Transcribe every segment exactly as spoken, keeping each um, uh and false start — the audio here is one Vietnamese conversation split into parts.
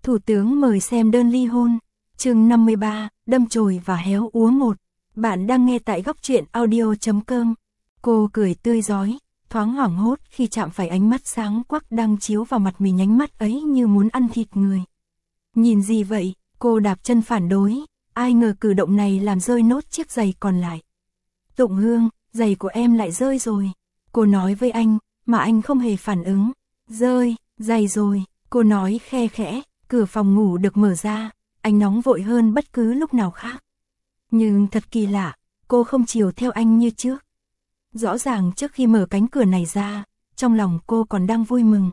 Thủ tướng mời xem đơn ly hôn. Chương năm mươi ba, đâm chồi và héo úa một. Bạn đang nghe tại góc truyện audio chấm com. Cô cười tươi rói, thoáng hoảng hốt khi chạm phải ánh mắt sáng quắc đang chiếu vào mặt mình, ánh mắt ấy như muốn ăn thịt người. Nhìn gì vậy? Cô đạp chân phản đối, ai ngờ cử động này làm rơi nốt chiếc giày còn lại. Tụng Hương, giày của em lại rơi rồi. Cô nói với anh, mà anh không hề phản ứng. Rơi, giày rồi, cô nói khe khẽ, cửa phòng ngủ được mở ra, anh nóng vội hơn bất cứ lúc nào khác. Nhưng thật kỳ lạ, cô không chiều theo anh như trước. Rõ ràng trước khi mở cánh cửa này ra, trong lòng cô còn đang vui mừng.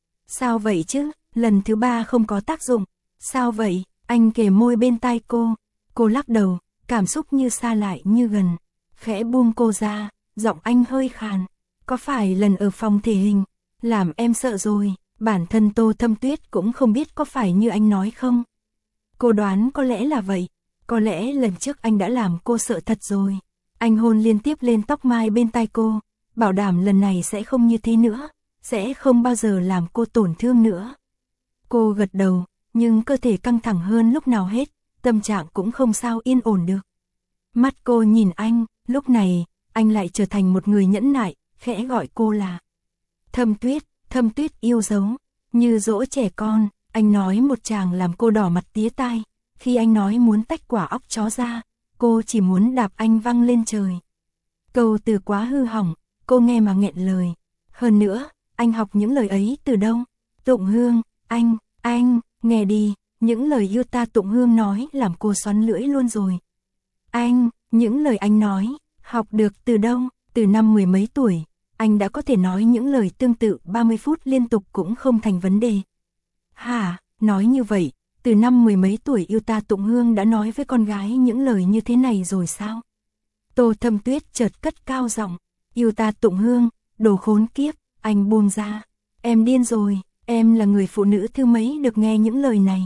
Sao vậy chứ, lần thứ ba không có tác dụng. Sao vậy, anh kề môi bên tai cô. Cô lắc đầu, cảm xúc như xa lại như gần. Khẽ buông cô ra, giọng anh hơi khàn. Có phải lần ở phòng thể hình, làm em sợ rồi. Bản thân Tô Thâm Tuyết cũng không biết có phải như anh nói không. Cô đoán có lẽ là vậy. Có lẽ lần trước anh đã làm cô sợ thật rồi. Anh hôn liên tiếp lên tóc mai bên tai cô, bảo đảm lần này sẽ không như thế nữa, sẽ không bao giờ làm cô tổn thương nữa. Cô gật đầu, nhưng cơ thể căng thẳng hơn lúc nào hết, tâm trạng cũng không sao yên ổn được. Mắt cô nhìn anh, lúc này, anh lại trở thành một người nhẫn nại, khẽ gọi cô là Thâm Tuyết. Thâm Tuyết yêu dấu, như dỗ trẻ con, anh nói một tràng làm cô đỏ mặt tía tai. Khi anh nói muốn tách quả óc chó ra, cô chỉ muốn đạp anh văng lên trời. Câu từ quá hư hỏng, cô nghe mà nghẹn lời. Hơn nữa, anh học những lời ấy từ đâu? Tụng Hương, anh, anh, nghe đi, những lời yêu ta Tụng Hương nói làm cô xoắn lưỡi luôn rồi. Anh, những lời anh nói, học được từ đâu? Từ năm mười mấy tuổi, anh đã có thể nói những lời tương tự ba mươi phút liên tục cũng không thành vấn đề. Hả, nói như vậy, từ năm mười mấy tuổi yêu ta Tụng Hương đã nói với con gái những lời như thế này rồi sao? Tô Thâm Tuyết chợt cất cao giọng, yêu ta Tụng Hương, đồ khốn kiếp, anh buông ra. Em điên rồi, em là người phụ nữ thứ mấy được nghe những lời này.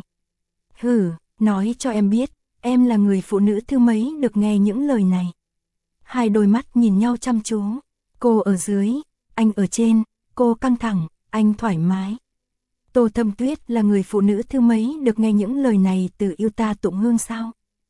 Hử, nói cho em biết, em là người phụ nữ thứ mấy được nghe những lời này. Hai đôi mắt nhìn nhau chăm chú, cô ở dưới, anh ở trên, cô căng thẳng, anh thoải mái. Tô Thâm Tuyết là người phụ nữ thứ mấy được nghe những lời này từ yêu ta Tụng Hương sao?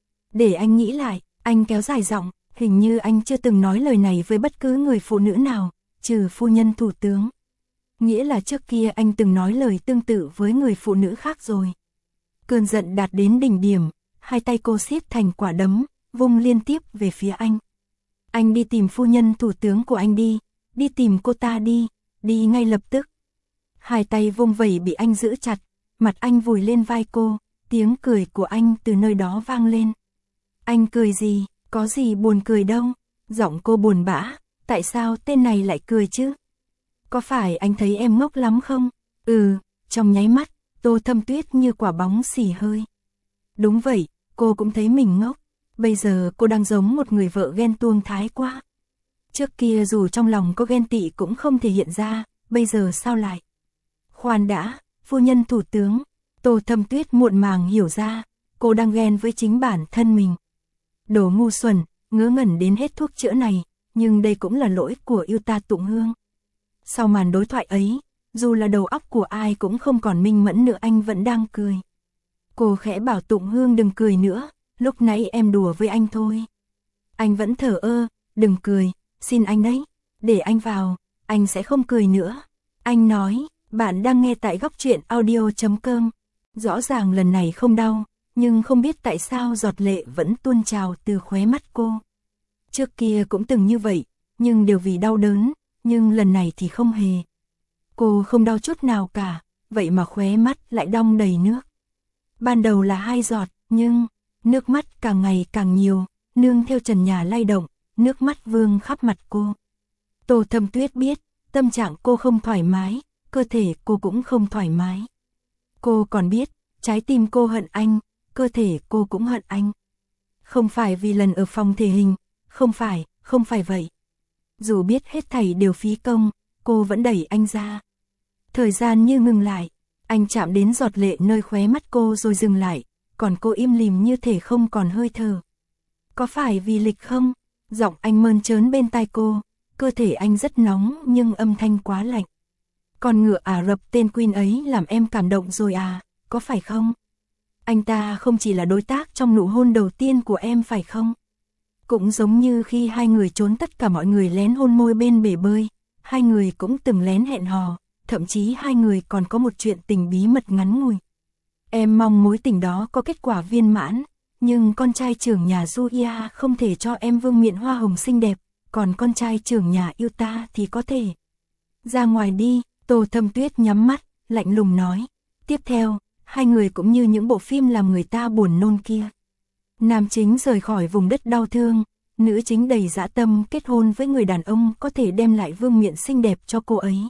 Để anh nghĩ lại, anh kéo dài giọng, hình như anh chưa từng nói lời này với bất cứ người phụ nữ nào, trừ phu nhân thủ tướng. Nghĩa là trước kia anh từng nói lời tương tự với người phụ nữ khác rồi. Cơn giận đạt đến đỉnh điểm, hai tay cô siết thành quả đấm, vung liên tiếp về phía anh. Anh đi tìm phu nhân thủ tướng của anh đi, đi tìm cô ta đi, đi ngay lập tức. Hai tay vung vẩy bị anh giữ chặt, mặt anh vùi lên vai cô, tiếng cười của anh từ nơi đó vang lên. Anh cười gì, có gì buồn cười đâu, giọng cô buồn bã, tại sao tên này lại cười chứ? Có phải anh thấy em ngốc lắm không? Ừ, trong nháy mắt, Tô Thâm Tuyết như quả bóng xì hơi. Đúng vậy, cô cũng thấy mình ngốc, bây giờ cô đang giống một người vợ ghen tuông thái quá. Trước kia dù trong lòng có ghen tị cũng không thể hiện ra, bây giờ sao lại? Khoan đã, phu nhân thủ tướng, Tô Thâm Tuyết muộn màng hiểu ra, cô đang ghen với chính bản thân mình. Đồ ngu xuẩn, ngớ ngẩn đến hết thuốc chữa này, nhưng đây cũng là lỗi của yêu ta Tụng Hương. Sau màn đối thoại ấy, dù là đầu óc của ai cũng không còn minh mẫn nữa, anh vẫn đang cười. Cô khẽ bảo Tụng Hương đừng cười nữa, lúc nãy em đùa với anh thôi. Anh vẫn thở ơ, đừng cười, xin anh đấy, để anh vào, anh sẽ không cười nữa. Anh nói, bạn đang nghe tại góc truyện audio chấm com. Rõ ràng lần này không đau, nhưng không biết tại sao giọt lệ vẫn tuôn trào từ khóe mắt cô. Trước kia cũng từng như vậy, nhưng đều vì đau đớn, nhưng lần này thì không hề. Cô không đau chút nào cả, vậy mà khóe mắt lại đong đầy nước. Ban đầu là hai giọt, nhưng nước mắt càng ngày càng nhiều, nương theo trần nhà lay động, nước mắt vương khắp mặt cô. Tô Thâm Tuyết biết, tâm trạng cô không thoải mái, cơ thể cô cũng không thoải mái. Cô còn biết, trái tim cô hận anh, cơ thể cô cũng hận anh. Không phải vì lần ở phòng thể hình, không phải, không phải vậy. Dù biết hết thảy đều phí công, cô vẫn đẩy anh ra. Thời gian như ngừng lại, anh chạm đến giọt lệ nơi khóe mắt cô rồi dừng lại, còn cô im lìm như thể không còn hơi thở. Có phải vì lịch không? Giọng anh mơn trớn bên tai cô, cơ thể anh rất nóng nhưng âm thanh quá lạnh. Con ngựa Ả Rập tên Queen ấy làm em cảm động rồi à, có phải không? Anh ta không chỉ là đối tác trong nụ hôn đầu tiên của em phải không? Cũng giống như khi hai người trốn tất cả mọi người lén hôn môi bên bể bơi, hai người cũng từng lén hẹn hò, thậm chí hai người còn có một chuyện tình bí mật ngắn ngủi. Em mong mối tình đó có kết quả viên mãn, nhưng con trai trưởng nhà Julia không thể cho em vương miện hoa hồng xinh đẹp, còn con trai trưởng nhà yêu ta thì có thể. Ra ngoài đi, Tô Thâm Tuyết nhắm mắt, lạnh lùng nói. Tiếp theo, hai người cũng như những bộ phim làm người ta buồn nôn kia. Nam chính rời khỏi vùng đất đau thương, nữ chính đầy dã tâm kết hôn với người đàn ông có thể đem lại vương miện xinh đẹp cho cô ấy.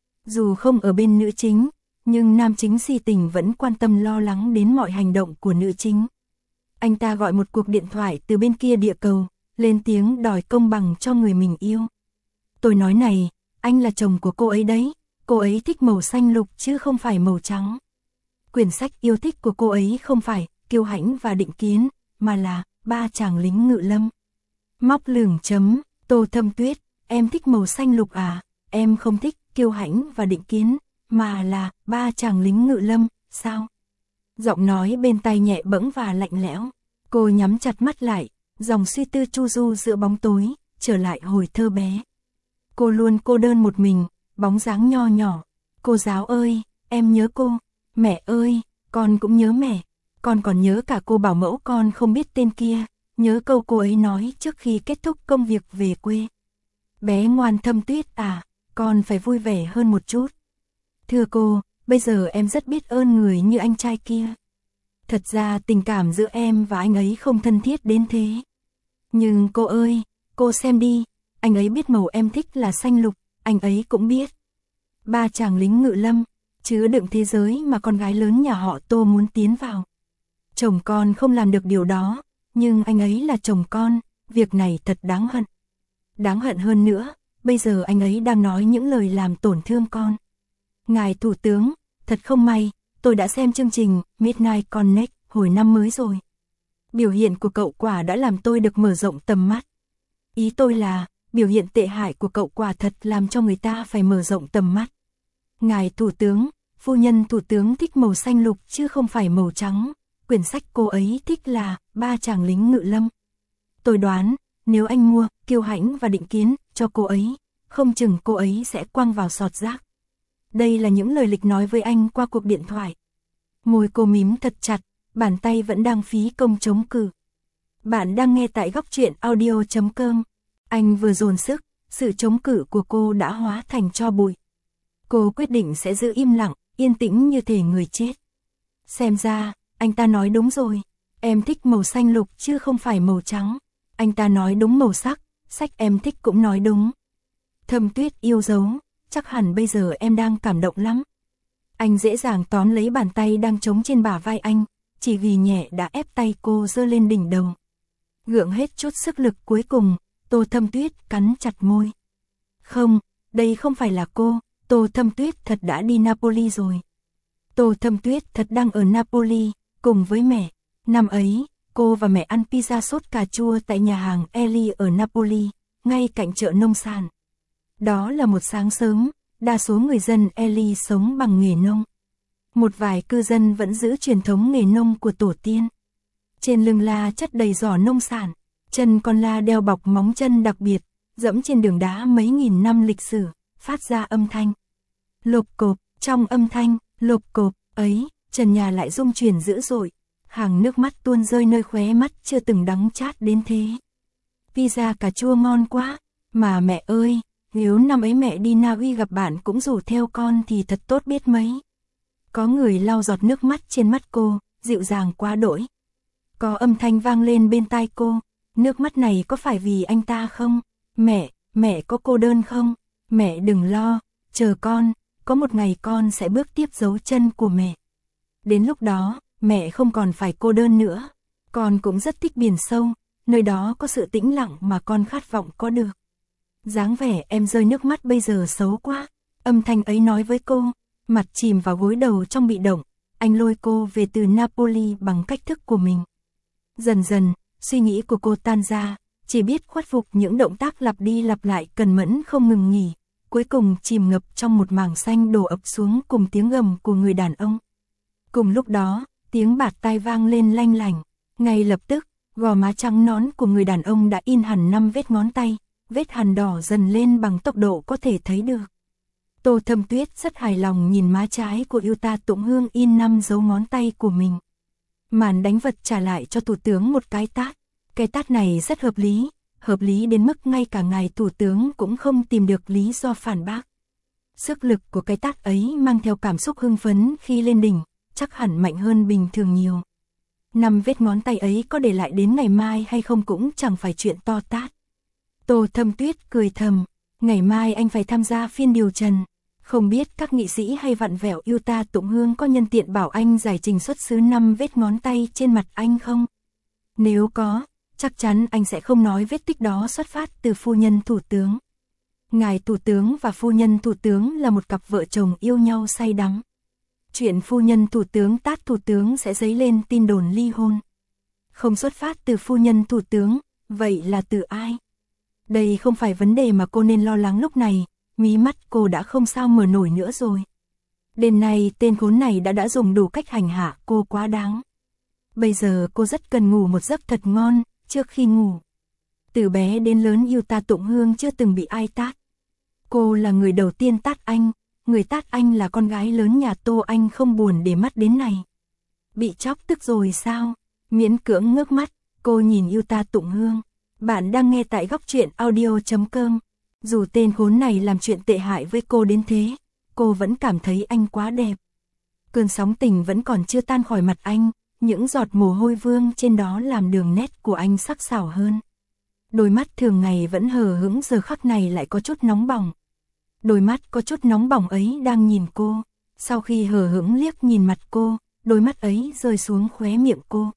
Dù không ở bên nữ chính, nhưng nam chính si tình vẫn quan tâm lo lắng đến mọi hành động của nữ chính. Anh ta gọi một cuộc điện thoại từ bên kia địa cầu, lên tiếng đòi công bằng cho người mình yêu. Tôi nói này, anh là chồng của cô ấy đấy, cô ấy thích màu xanh lục chứ không phải màu trắng. Quyển sách yêu thích của cô ấy không phải Kiêu Hãnh và Định Kiến, mà là Ba Chàng Lính Ngự Lâm. Móc lửng chấm, Tô Thâm Tuyết, em thích màu xanh lục à, em không thích Kiêu Hãnh và Định Kiến, mà là Ba Chàng Lính Ngự Lâm, sao? Giọng nói bên tai nhẹ bẫng và lạnh lẽo, cô nhắm chặt mắt lại, dòng suy tư chu du giữa bóng tối, trở lại hồi thơ bé. Cô luôn cô đơn một mình, bóng dáng nho nhỏ. Cô giáo ơi, em nhớ cô. Mẹ ơi, con cũng nhớ mẹ. Con còn nhớ cả cô bảo mẫu con không biết tên kia, nhớ câu cô ấy nói trước khi kết thúc công việc về quê. Bé ngoan Thâm Tuyết à, con phải vui vẻ hơn một chút. Thưa cô, bây giờ em rất biết ơn người như anh trai kia. Thật ra tình cảm giữa em và anh ấy không thân thiết đến thế. Nhưng cô ơi, cô xem đi, anh ấy biết màu em thích là xanh lục, anh ấy cũng biết. Ba Chàng Lính Ngự Lâm, chứa đựng thế giới mà con gái lớn nhà họ Tô muốn tiến vào. Chồng con không làm được điều đó, nhưng anh ấy là chồng con, việc này thật đáng hận. Đáng hận hơn nữa, bây giờ anh ấy đang nói những lời làm tổn thương con. Ngài Thủ tướng, thật không may, tôi đã xem chương trình Midnight Connect hồi năm mới rồi. Biểu hiện của cậu quả đã làm tôi được mở rộng tầm mắt. Ý tôi là, biểu hiện tệ hại của cậu quả thật làm cho người ta phải mở rộng tầm mắt. Ngài Thủ tướng, phu nhân Thủ tướng thích màu xanh lục chứ không phải màu trắng. Quyển sách cô ấy thích là Ba Chàng Lính Ngự Lâm. Tôi đoán, nếu anh mua Kiêu Hãnh và Định Kiến cho cô ấy, không chừng cô ấy sẽ quăng vào sọt rác. Đây là những lời Lịch nói với anh qua cuộc điện thoại. Môi cô mím thật chặt, bàn tay vẫn đang phí công chống cự. Bạn đang nghe tại góc truyện audio chấm com. Anh vừa dồn sức, sự chống cự của cô đã hóa thành tro bụi. Cô quyết định sẽ giữ im lặng, yên tĩnh như thể người chết. Xem ra, anh ta nói đúng rồi. Em thích màu xanh lục chứ không phải màu trắng. Anh ta nói đúng màu sắc, sách em thích cũng nói đúng. Thâm Tuyết yêu dấu, chắc hẳn bây giờ em đang cảm động lắm. Anh dễ dàng tóm lấy bàn tay đang trống trên bả vai anh, chỉ vì nhẹ đã ép tay cô giơ lên đỉnh đầu. Gượng hết chút sức lực cuối cùng, Tô Thâm Tuyết cắn chặt môi. Không, đây không phải là cô, Tô Thâm Tuyết thật đã đi Napoli rồi. Tô Thâm Tuyết thật đang ở Napoli, cùng với mẹ. Năm ấy, cô và mẹ ăn pizza sốt cà chua tại nhà hàng Eli ở Napoli, ngay cạnh chợ nông sản. Đó là một sáng sớm, đa số người dân Eli sống bằng nghề nông. Một vài cư dân vẫn giữ truyền thống nghề nông của tổ tiên. Trên lưng la chất đầy giỏ nông sản, chân con la đeo bọc móng chân đặc biệt, dẫm trên đường đá mấy nghìn năm lịch sử, phát ra âm thanh. Lộp cộp, trong âm thanh, lộp cộp ấy, trần nhà lại rung chuyển dữ dội, hàng nước mắt tuôn rơi nơi khóe mắt chưa từng đắng chát đến thế. Pizza cà chua ngon quá, mà mẹ ơi, nếu năm ấy mẹ đi Na Uy gặp bạn cũng rủ theo con thì thật tốt biết mấy. Có người lau giọt nước mắt trên mắt cô, dịu dàng quá đỗi. Có âm thanh vang lên bên tai cô, nước mắt này có phải vì anh ta không? Mẹ, mẹ có cô đơn không? Mẹ đừng lo, chờ con, có một ngày con sẽ bước tiếp dấu chân của mẹ. Đến lúc đó, mẹ không còn phải cô đơn nữa. Con cũng rất thích biển sâu, nơi đó có sự tĩnh lặng mà con khát vọng có được. Dáng vẻ em rơi nước mắt bây giờ xấu quá. Âm thanh ấy nói với cô, mặt chìm vào gối đầu trong bị động. Anh lôi cô về từ Napoli bằng cách thức của mình. Dần dần, suy nghĩ của cô tan ra, chỉ biết khuất phục những động tác lặp đi lặp lại cần mẫn không ngừng nghỉ. Cuối cùng chìm ngập trong một mảng xanh đổ ập xuống cùng tiếng gầm của người đàn ông. Cùng lúc đó, tiếng bạt tai vang lên lanh lảnh. Ngay lập tức, gò má trắng nõn của người đàn ông đã in hẳn năm vết ngón tay, vết hằn đỏ dần lên bằng tốc độ có thể thấy được. Tô Thâm Tuyết rất hài lòng nhìn má trái của Yuta Tụng Hương in năm dấu ngón tay của mình. Màn đánh vật trả lại cho thủ tướng một cái tát. Cái tát này rất hợp lý, hợp lý đến mức ngay cả ngài thủ tướng cũng không tìm được lý do phản bác. Sức lực của cái tát ấy mang theo cảm xúc hưng phấn khi lên đỉnh, chắc hẳn mạnh hơn bình thường nhiều. Năm vết ngón tay ấy có để lại đến ngày mai hay không cũng chẳng phải chuyện to tát. Tô Thâm Tuyết cười thầm, ngày mai anh phải tham gia phiên điều trần. Không biết các nghị sĩ hay vặn vẹo Yuta Tụng Hương có nhân tiện bảo anh giải trình xuất xứ năm vết ngón tay trên mặt anh không? Nếu có, chắc chắn anh sẽ không nói vết tích đó xuất phát từ phu nhân thủ tướng. Ngài thủ tướng và phu nhân thủ tướng là một cặp vợ chồng yêu nhau say đắm. Chuyện phu nhân thủ tướng tát thủ tướng sẽ dấy lên tin đồn ly hôn. Không xuất phát từ phu nhân thủ tướng, vậy là từ ai? Đây không phải vấn đề mà cô nên lo lắng lúc này, mí mắt cô đã không sao mở nổi nữa rồi. Đêm nay tên khốn này đã đã dùng đủ cách hành hạ cô quá đáng. Bây giờ cô rất cần ngủ một giấc thật ngon, trước khi ngủ. Từ bé đến lớn Yuta Tụng Hương chưa từng bị ai tát. Cô là người đầu tiên tát anh, người tát anh là con gái lớn nhà Tô anh không buồn để mắt đến này. Bị chọc tức rồi sao? Miễn cưỡng ngước mắt, cô nhìn Yuta Tụng Hương. Bạn đang nghe tại góc truyện audio chấm com. Dù tên khốn này làm chuyện tệ hại với cô đến thế, cô vẫn cảm thấy anh quá đẹp. Cơn sóng tình vẫn còn chưa tan khỏi mặt anh, những giọt mồ hôi vương trên đó làm đường nét của anh sắc sảo hơn. Đôi mắt thường ngày vẫn hờ hững giờ khắc này lại có chút nóng bỏng. Đôi mắt có chút nóng bỏng ấy đang nhìn cô, sau khi hờ hững liếc nhìn mặt cô, đôi mắt ấy rơi xuống khóe miệng cô.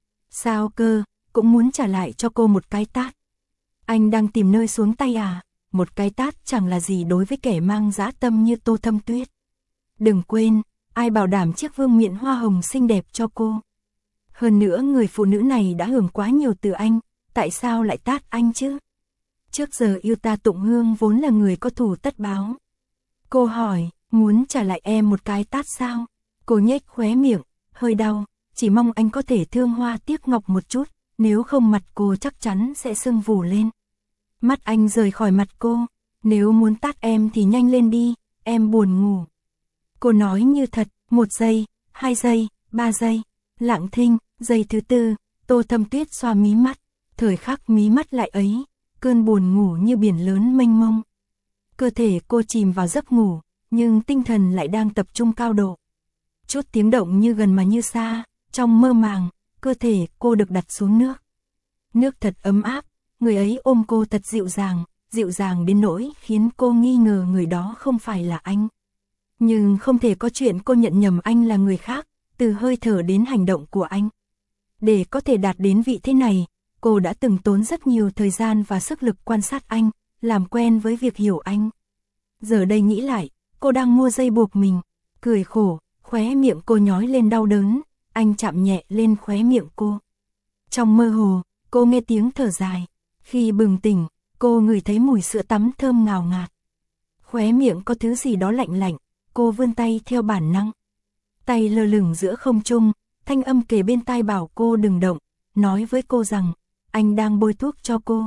Sao cơ, cũng muốn trả lại cho cô một cái tát. Anh đang tìm nơi xuống tay à? Một cái tát chẳng là gì đối với kẻ mang dã tâm như Tô Thâm Tuyết. Đừng quên, ai bảo đảm chiếc vương miện hoa hồng xinh đẹp cho cô. Hơn nữa người phụ nữ này đã hưởng quá nhiều từ anh, tại sao lại tát anh chứ? Trước giờ Yuta Tụng Hương vốn là người có thù tất báo. Cô hỏi, muốn trả lại em một cái tát sao? Cô nhếch khóe miệng, hơi đau, chỉ mong anh có thể thương hoa tiếc ngọc một chút, nếu không mặt cô chắc chắn sẽ sưng vù lên. Mắt anh rời khỏi mặt cô, nếu muốn tát em thì nhanh lên đi, em buồn ngủ. Cô nói như thật, một giây, hai giây, ba giây, lặng thinh, giây thứ tư, Tô Thâm Tuyết xoa mí mắt, thời khắc mí mắt lại ấy, cơn buồn ngủ như biển lớn mênh mông. Cơ thể cô chìm vào giấc ngủ, nhưng tinh thần lại đang tập trung cao độ. Chút tiếng động như gần mà như xa, trong mơ màng, cơ thể cô được đặt xuống nước. Nước thật ấm áp, người ấy ôm cô thật dịu dàng, dịu dàng đến nỗi khiến cô nghi ngờ người đó không phải là anh. Nhưng không thể có chuyện cô nhận nhầm anh là người khác, từ hơi thở đến hành động của anh. Để có thể đạt đến vị thế này, cô đã từng tốn rất nhiều thời gian và sức lực quan sát anh, làm quen với việc hiểu anh. Giờ đây nghĩ lại, cô đang mua dây buộc mình, cười khổ, khóe miệng cô nhói lên đau đớn, anh chạm nhẹ lên khóe miệng cô. Trong mơ hồ, cô nghe tiếng thở dài, khi bừng tỉnh, cô ngửi thấy mùi sữa tắm thơm ngào ngạt. Khóe miệng có thứ gì đó lạnh lạnh, cô vươn tay theo bản năng. Tay lơ lửng giữa không trung, thanh âm kề bên tai bảo cô đừng động, nói với cô rằng, anh đang bôi thuốc cho cô.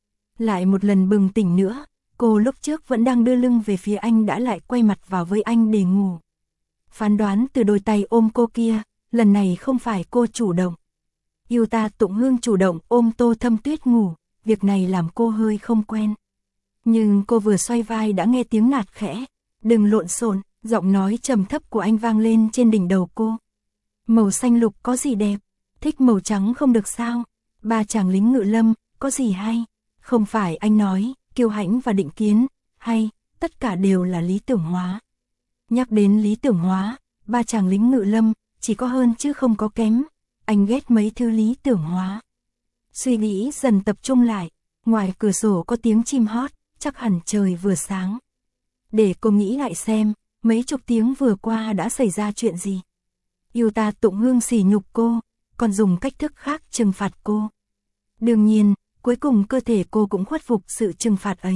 Lại một lần bừng tỉnh nữa, cô lúc trước vẫn đang đưa lưng về phía anh đã lại quay mặt vào với anh để ngủ. Phán đoán từ đôi tay ôm cô kia, lần này không phải cô chủ động. Yuta Tụng Hương chủ động ôm Tô Thâm Tuyết ngủ, việc này làm cô hơi không quen. Nhưng cô vừa xoay vai đã nghe tiếng nạt khẽ, đừng lộn xộn, giọng nói trầm thấp của anh vang lên trên đỉnh đầu cô. Màu xanh lục có gì đẹp, thích màu trắng không được sao, ba chàng lính ngự lâm, có gì hay, không phải anh nói, Kiêu Hãnh và Định Kiến, hay, tất cả đều là lý tưởng hóa. Nhắc đến lý tưởng hóa, ba chàng lính ngự lâm, chỉ có hơn chứ không có kém, anh ghét mấy thứ lý tưởng hóa. Suy nghĩ dần tập trung lại, ngoài cửa sổ có tiếng chim hót, chắc hẳn trời vừa sáng. Để cô nghĩ lại xem, mấy chục tiếng vừa qua đã xảy ra chuyện gì. Yuta Tụng Hương sỉ nhục cô, còn dùng cách thức khác trừng phạt cô. Đương nhiên, cuối cùng cơ thể cô cũng khuất phục sự trừng phạt ấy.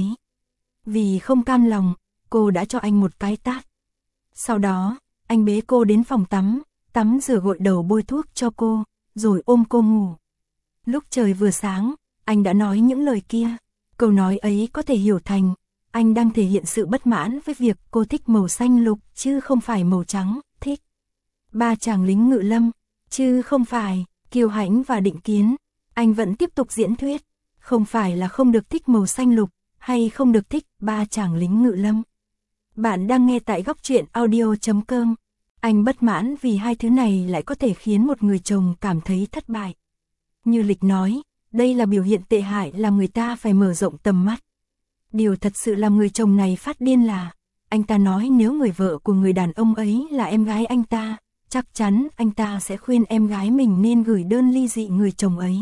Vì không cam lòng, cô đã cho anh một cái tát. Sau đó, anh bế cô đến phòng tắm, tắm rửa gội đầu bôi thuốc cho cô, rồi ôm cô ngủ. Lúc trời vừa sáng, anh đã nói những lời kia. Câu nói ấy có thể hiểu thành, anh đang thể hiện sự bất mãn với việc cô thích màu xanh lục chứ không phải màu trắng, thích ba chàng lính ngự lâm, chứ không phải Kiều Hãnh và Định Kiến. Anh vẫn tiếp tục diễn thuyết, không phải là không được thích màu xanh lục, hay không được thích ba chàng lính ngự lâm. Bạn đang nghe tại góc truyện audio chấm com. Anh bất mãn vì hai thứ này lại có thể khiến một người chồng cảm thấy thất bại. Như Lịch nói, đây là biểu hiện tệ hại làm người ta phải mở rộng tầm mắt. Điều thật sự làm người chồng này phát điên là, anh ta nói nếu người vợ của người đàn ông ấy là em gái anh ta, chắc chắn anh ta sẽ khuyên em gái mình nên gửi đơn ly dị người chồng ấy.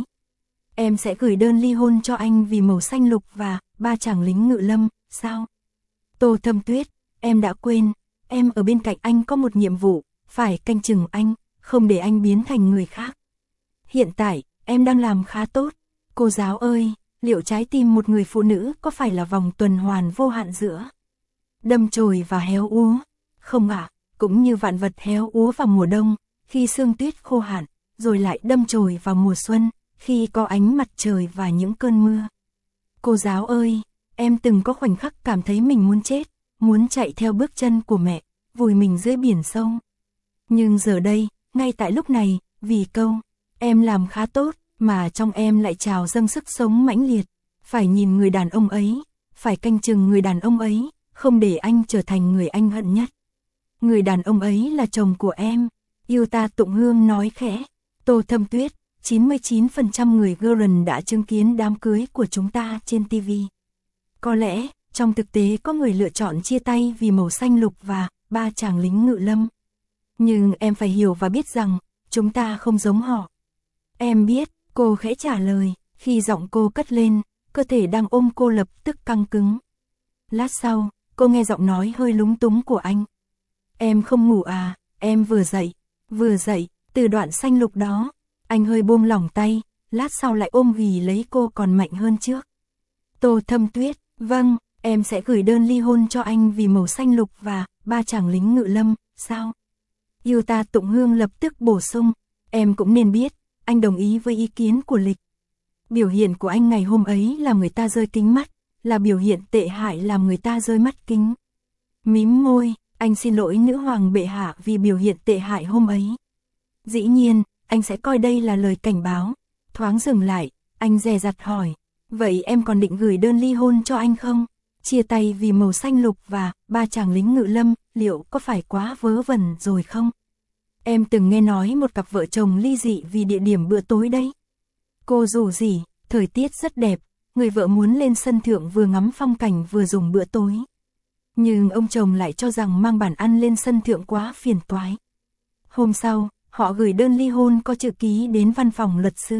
Em sẽ gửi đơn ly hôn cho anh vì màu xanh lục và ba chàng lính ngự lâm, sao? Tô Thâm Tuyết, em đã quên, em ở bên cạnh anh có một nhiệm vụ, phải canh chừng anh, không để anh biến thành người khác. Hiện tại, em đang làm khá tốt. Cô giáo ơi, liệu trái tim một người phụ nữ có phải là vòng tuần hoàn vô hạn giữa đâm chồi và héo úa? Không ạ, à, cũng như vạn vật héo úa vào mùa đông, khi sương tuyết khô hạn, rồi lại đâm chồi vào mùa xuân, khi có ánh mặt trời và những cơn mưa. Cô giáo ơi, em từng có khoảnh khắc cảm thấy mình muốn chết, muốn chạy theo bước chân của mẹ, vùi mình dưới biển sâu. Nhưng giờ đây, ngay tại lúc này, vì câu, em làm khá tốt, mà trong em lại trào dâng sức sống mãnh liệt. Phải nhìn người đàn ông ấy, phải canh chừng người đàn ông ấy, không để anh trở thành người anh hận nhất. Người đàn ông ấy là chồng của em, yêu ta. Tụng Hương nói khẽ. Tô Thâm Tuyết, chín mươi chín phần trăm người Guren đã chứng kiến đám cưới của chúng ta trên ti vi. Có lẽ, trong thực tế có người lựa chọn chia tay vì màu xanh lục và ba chàng lính ngự lâm. Nhưng em phải hiểu và biết rằng, chúng ta không giống họ. Em biết, cô khẽ trả lời, khi giọng cô cất lên, cơ thể đang ôm cô lập tức căng cứng. Lát sau, cô nghe giọng nói hơi lúng túng của anh. Em không ngủ à, em vừa dậy, vừa dậy, từ đoạn xanh lục đó. Anh hơi buông lỏng tay, lát sau lại ôm ghì lấy cô còn mạnh hơn trước. Tô Thâm Tuyết, vâng, em sẽ gửi đơn ly hôn cho anh vì màu xanh lục và ba chàng lính ngự lâm, sao? Yêu ta. Tụng Hương lập tức bổ sung, em cũng nên biết, anh đồng ý với ý kiến của Lịch. Biểu hiện của anh ngày hôm ấy làm người ta rơi kính mắt, là biểu hiện tệ hại làm người ta rơi mắt kính. Mím môi, anh xin lỗi nữ hoàng bệ hạ vì biểu hiện tệ hại hôm ấy. Dĩ nhiên, anh sẽ coi đây là lời cảnh báo. Thoáng dừng lại, anh dè dặt hỏi, vậy em còn định gửi đơn ly hôn cho anh không? Chia tay vì màu xanh lục và ba chàng lính ngự lâm, liệu có phải quá vớ vẩn rồi không? Em từng nghe nói một cặp vợ chồng ly dị vì địa điểm bữa tối đấy. Cô rủ rỉ, thời tiết rất đẹp, người vợ muốn lên sân thượng vừa ngắm phong cảnh vừa dùng bữa tối. Nhưng ông chồng lại cho rằng mang bàn ăn lên sân thượng quá phiền toái. Hôm sau, họ gửi đơn ly hôn có chữ ký đến văn phòng luật sư.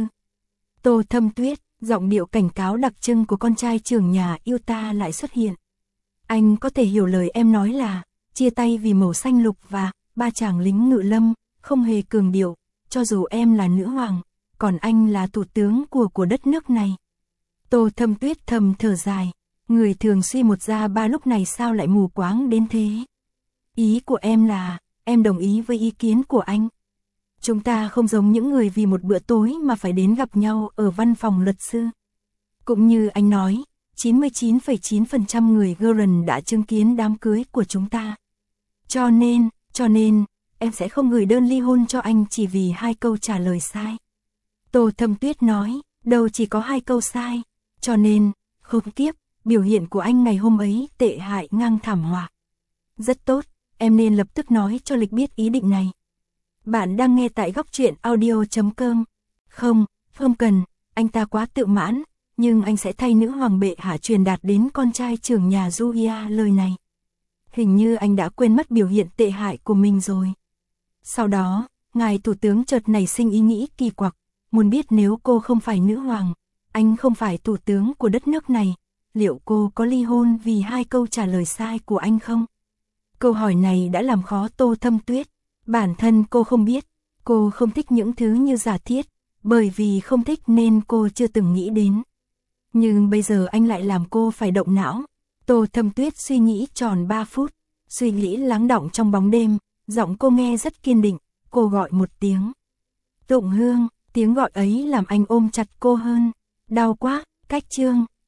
Tô Thâm Tuyết, giọng điệu cảnh cáo đặc trưng của con trai trưởng nhà yêu ta lại xuất hiện. Anh có thể hiểu lời em nói là, chia tay vì màu xanh lục và ba chàng lính ngự lâm, không hề cường điệu, cho dù em là nữ hoàng, còn anh là thủ tướng của của đất nước này. Tô Thâm Tuyết thầm thở dài, người thường suy một ra ba lúc này sao lại mù quáng đến thế. Ý của em là, em đồng ý với ý kiến của anh. Chúng ta không giống những người vì một bữa tối mà phải đến gặp nhau ở văn phòng luật sư. Cũng như anh nói, chín mươi chín phẩy chín phần trăm người Guren đã chứng kiến đám cưới của chúng ta. Cho nên, cho nên, em sẽ không gửi đơn ly hôn cho anh chỉ vì hai câu trả lời sai. Tô Thâm Tuyết nói, đâu chỉ có hai câu sai. Cho nên, không kiếp, biểu hiện của anh ngày hôm ấy tệ hại ngang thảm họa. Rất tốt, em nên lập tức nói cho Lịch biết ý định này. Bạn đang nghe tại góc truyện audio chấm com. Không, không cần, anh ta quá tự mãn, nhưng anh sẽ thay nữ hoàng bệ hạ truyền đạt đến con trai trưởng nhà Julia lời này. Hình như anh đã quên mất biểu hiện tệ hại của mình rồi. Sau đó, ngài thủ tướng chợt nảy sinh ý nghĩ kỳ quặc, muốn biết nếu cô không phải nữ hoàng, anh không phải thủ tướng của đất nước này, liệu cô có ly hôn vì hai câu trả lời sai của anh không? Câu hỏi này đã làm khó Tô Thâm Tuyết. Bản thân cô không biết, cô không thích những thứ như giả thiết, bởi vì không thích nên cô chưa từng nghĩ đến. Nhưng bây giờ anh lại làm cô phải động não. Tô Thâm Tuyết suy nghĩ tròn ba phút, suy nghĩ lắng đọng trong bóng đêm, giọng cô nghe rất kiên định, cô gọi một tiếng. Tụng Hương, tiếng gọi ấy làm anh ôm chặt cô hơn. Đau quá, Cách Trương,